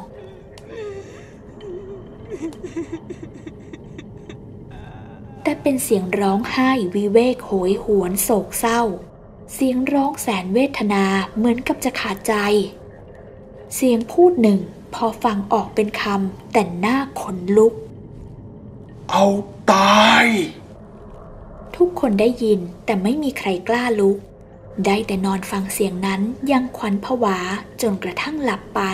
แต่เป็นเสียงร้องไห้วิเวกโหยหวนโศกเศร้าเสียงร้องแสนเวทนาเหมือนกับจะขาดใจเสียงพูดหนึ่งพอฟังออกเป็นคำแต่หน้าขนลุกเอาตายทุกคนได้ยินแต่ไม่มีใครกล้าลุกได้แต่นอนฟังเสียงนั้นยังขวัญผวาจนกระทั่งหลับไป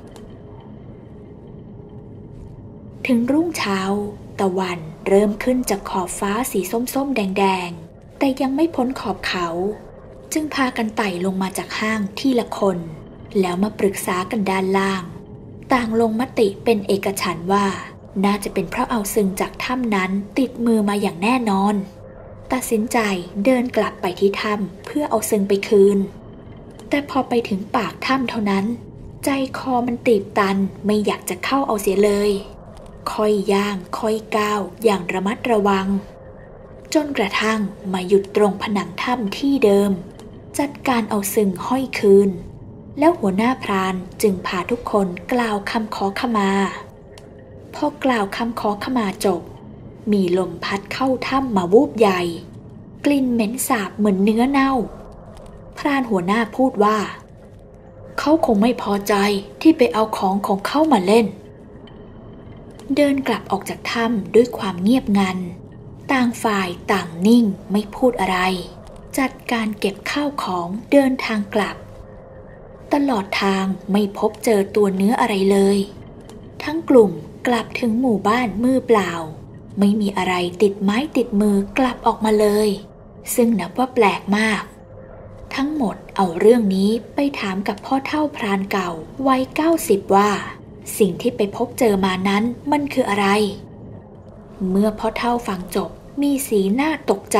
ถึงรุ่งเช้าตะวันเริ่มขึ้นจากขอบฟ้าสีส้มๆแดงๆแต่ยังไม่พ้นขอบเขาจึงพากันไต่ลงมาจากห้างทีละคนแล้วมาปรึกษากันด้านล่างต่างลงมติเป็นเอกฉันท์ว่าน่าจะเป็นเพราะเอาซึงจากถ้ำนั้นติดมือมาอย่างแน่นอนตัดสินใจเดินกลับไปที่ถ้ำเพื่อเอาซึงไปคืนแต่พอไปถึงปากถ้ำเท่านั้นใจคอมันตีบตันไม่อยากจะเข้าเอาเสียเลยค่อยย่างค่อยก้าวอย่างระมัดระวังจนกระทั่งมาหยุดตรงผนังถ้ำที่เดิมจัดการเอาซึงห้อยคืนแล้วหัวหน้าพรานจึงพาทุกคนกล่าวคำขอขมาพอกล่าวคำขอขมาจบมีลมพัดเข้าถ้ำมาวูบใหญ่กลิ่นเหม็นสาบเหมือนเนื้อเน่าพรานหัวหน้าพูดว่าเขาคงไม่พอใจที่ไปเอาของเขามาเล่นเดินกลับออกจากถ้ำด้วยความเงียบงันต่างฝ่ายต่างนิ่งไม่พูดอะไรจัดการเก็บข้าวของเดินทางกลับตลอดทางไม่พบเจอตัวเนื้ออะไรเลยทั้งกลุ่มกลับถึงหมู่บ้านมือเปล่าไม่มีอะไรติดไม้ติดมือกลับออกมาเลยซึ่งนับว่าแปลกมากทั้งหมดเอาเรื่องนี้ไปถามกับพ่อเฒ่าพรานเก่าวัย90ว่าสิ่งที่ไปพบเจอมานั้นมันคืออะไรเมื่อพ่อเฒ่าฟังจบมีสีหน้าตกใจ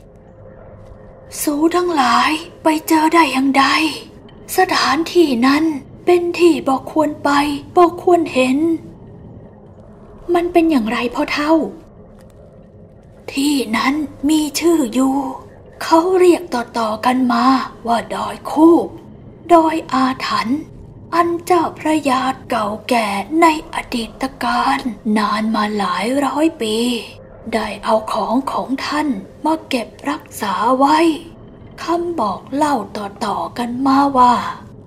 สู้ทั้งหลายไปเจอได้อย่างใดสถานที่นั้นเป็นที่บอกควรไปบอกควรเห็นมันเป็นอย่างไรพ่อเฒ่าที่นั้นมีชื่ออยู่เขาเรียกต่อๆกันมาว่าดอยคูบดอยอาถรรพ์อันเจ้าพระยาเก่าแก่ในอดีตการนานมาหลายร้อยปีได้เอาของท่านมาเก็บรักษาไว้คำบอกเล่าต่อๆกันมาว่า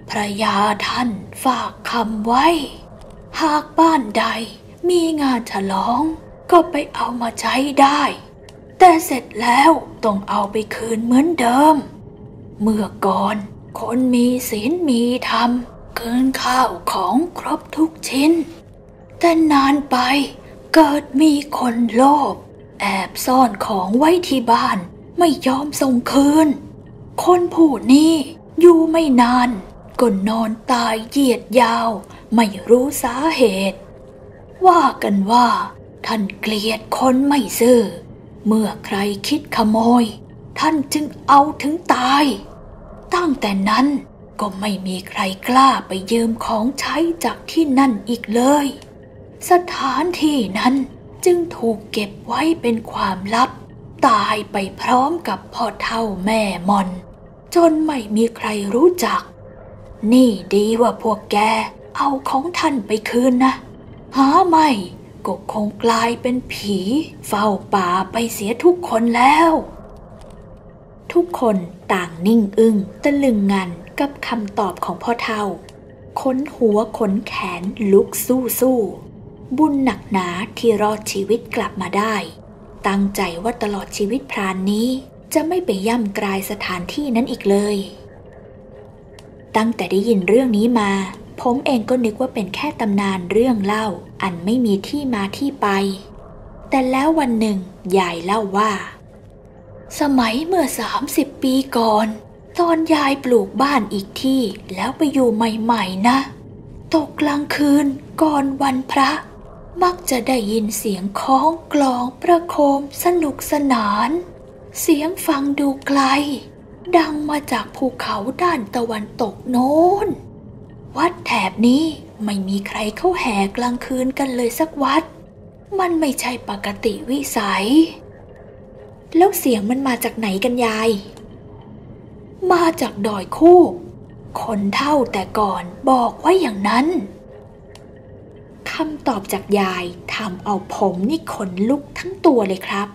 พระยาท่านฝากคำไว้หากบ้านใดมีงานฉลองก็ไปเอามาใช้ได้แต่เสร็จแล้วต้องเอาไปคืนเหมือนเดิมเมื่อก่อนคนมีศีลมีธรรมคืนข้าวของครบทุกชิ้นแต่นานไปเกิดมีคนโลภแอบซ่อนของไว้ที่บ้านไม่ยอมส่งคืนคนผู้นี้อยู่ไม่นานก็นอนตายเหยียดยาวไม่รู้สาเหตุว่ากันว่าท่านเกลียดคนไม่ซื่อเมื่อใครคิดขโมยท่านจึงเอาถึงตายตั้งแต่นั้นก็ไม่มีใครกล้าไปยืมของใช้จากที่นั่นอีกเลยสถานที่นั้นจึงถูกเก็บไว้เป็นความลับตายไปพร้อมกับพ่อเฒ่าแม่มอนจนไม่มีใครรู้จักนี่ดีว่าพวกแกเอาของท่านไปคืนนะหาไม่ก็คงกลายเป็นผีเฝ้าป่าไปเสียทุกคนแล้วทุกคนต่างนิ่งอึ้งตะลึงงันกับคำตอบของพ่อเฒ่าขนหัวขนแขนลุกสู้บุญหนักหนาที่รอดชีวิตกลับมาได้ตั้งใจว่าตลอดชีวิตพรานนี้จะไม่ไปย่ำกรายสถานที่นั้นอีกเลยตั้งแต่ได้ยินเรื่องนี้มาผมเองก็นึกว่าเป็นแค่ตำนานเรื่องเล่าอันไม่มีที่มาที่ไปแต่แล้ววันหนึ่งยายเล่าว่าสมัยเมื่อ30 ปีก่อนตอนยายปลูกบ้านอีกที่แล้วไปอยู่ใหม่ๆนะตกกลางคืนก่อนวันพระมักจะได้ยินเสียงค้องกลองประโคมสนุกสนานเสียงฟังดูไกลดังมาจากภูเขาด้านตะวันตกโน้นวัดแถบนี้ไม่มีใครเข้าแห่กลางคืนกันเลยสักวัดมันไม่ใช่ปกติวิสัยแล้วเสียงมันมาจากไหนกันยายมาจากดอยคู่คนเฒ่าแต่ก่อนบอกไว้อย่างนั้นคำตอบจากยายทำเอาผมนี่ขนลุกทั้งตัวเลยครับ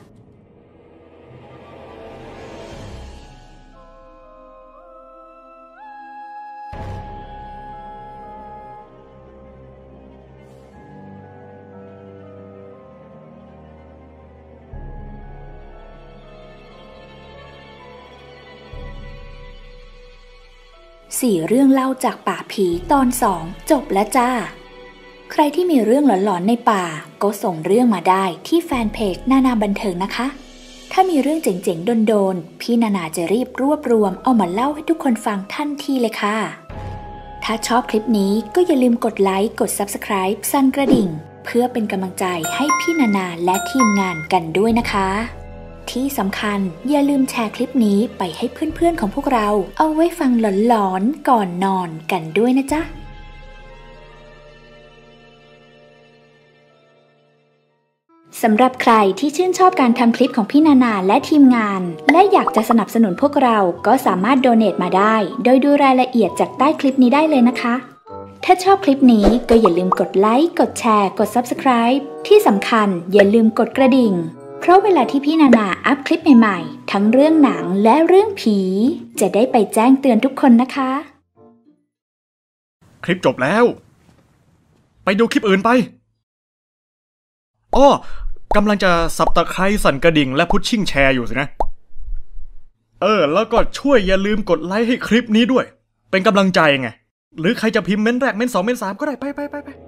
4 เรื่องเล่าจากป่าผีตอน 2จบแล้วจ้าใครที่มีเรื่องหลอนๆในป่าก็ส่งเรื่องมาได้ที่แฟนเพจนานาบันเทิงนะคะถ้ามีเรื่องเจ๋งๆโดนๆพี่นานาจะรีบรวบรวมเอามาเล่าให้ทุกคนฟังทันทีเลยค่ะถ้าชอบคลิปนี้ก็อย่าลืมกดไลค์กด Subscribe สั่นกระดิ่งเพื่อเป็นกำลังใจให้พี่นานาและทีมงานกันด้วยนะคะที่สำคัญอย่าลืมแชร์คลิปนี้ไปให้เพื่อนๆของพวกเราเอาไว้ฟังหลอนๆก่อนนอนกันด้วยนะจ๊ะสำหรับใครที่ชื่นชอบการทำคลิปของพี่นานาและทีมงานและอยากจะสนับสนุนพวกเราก็สามารถโดเนทมาได้โดยดูรายละเอียดจากใต้คลิปนี้ได้เลยนะคะถ้าชอบคลิปนี้ก็อย่าลืมกดไลค์กดแชร์กด Subscribe ที่สำคัญอย่าลืมกดกระดิ่งเพราะเวลาที่พี่นานาอัพคลิปใหม่ๆทั้งเรื่องหนังและเรื่องผีจะได้ไปแจ้งเตือนทุกคนนะคะคลิปจบแล้วไปดูคลิปอื่นไปอ้อกำลังจะสับตะไคร้สั่นกระดิ่งและพุชชิ่งแชร์อยู่สินะแล้วก็ช่วยอย่าลืมกดไลค์ให้คลิปนี้ด้วยเป็นกำลังใจไงหรือใครจะพิมพ์เม้นแรกเม้น2เม้น3ก็ได้ไป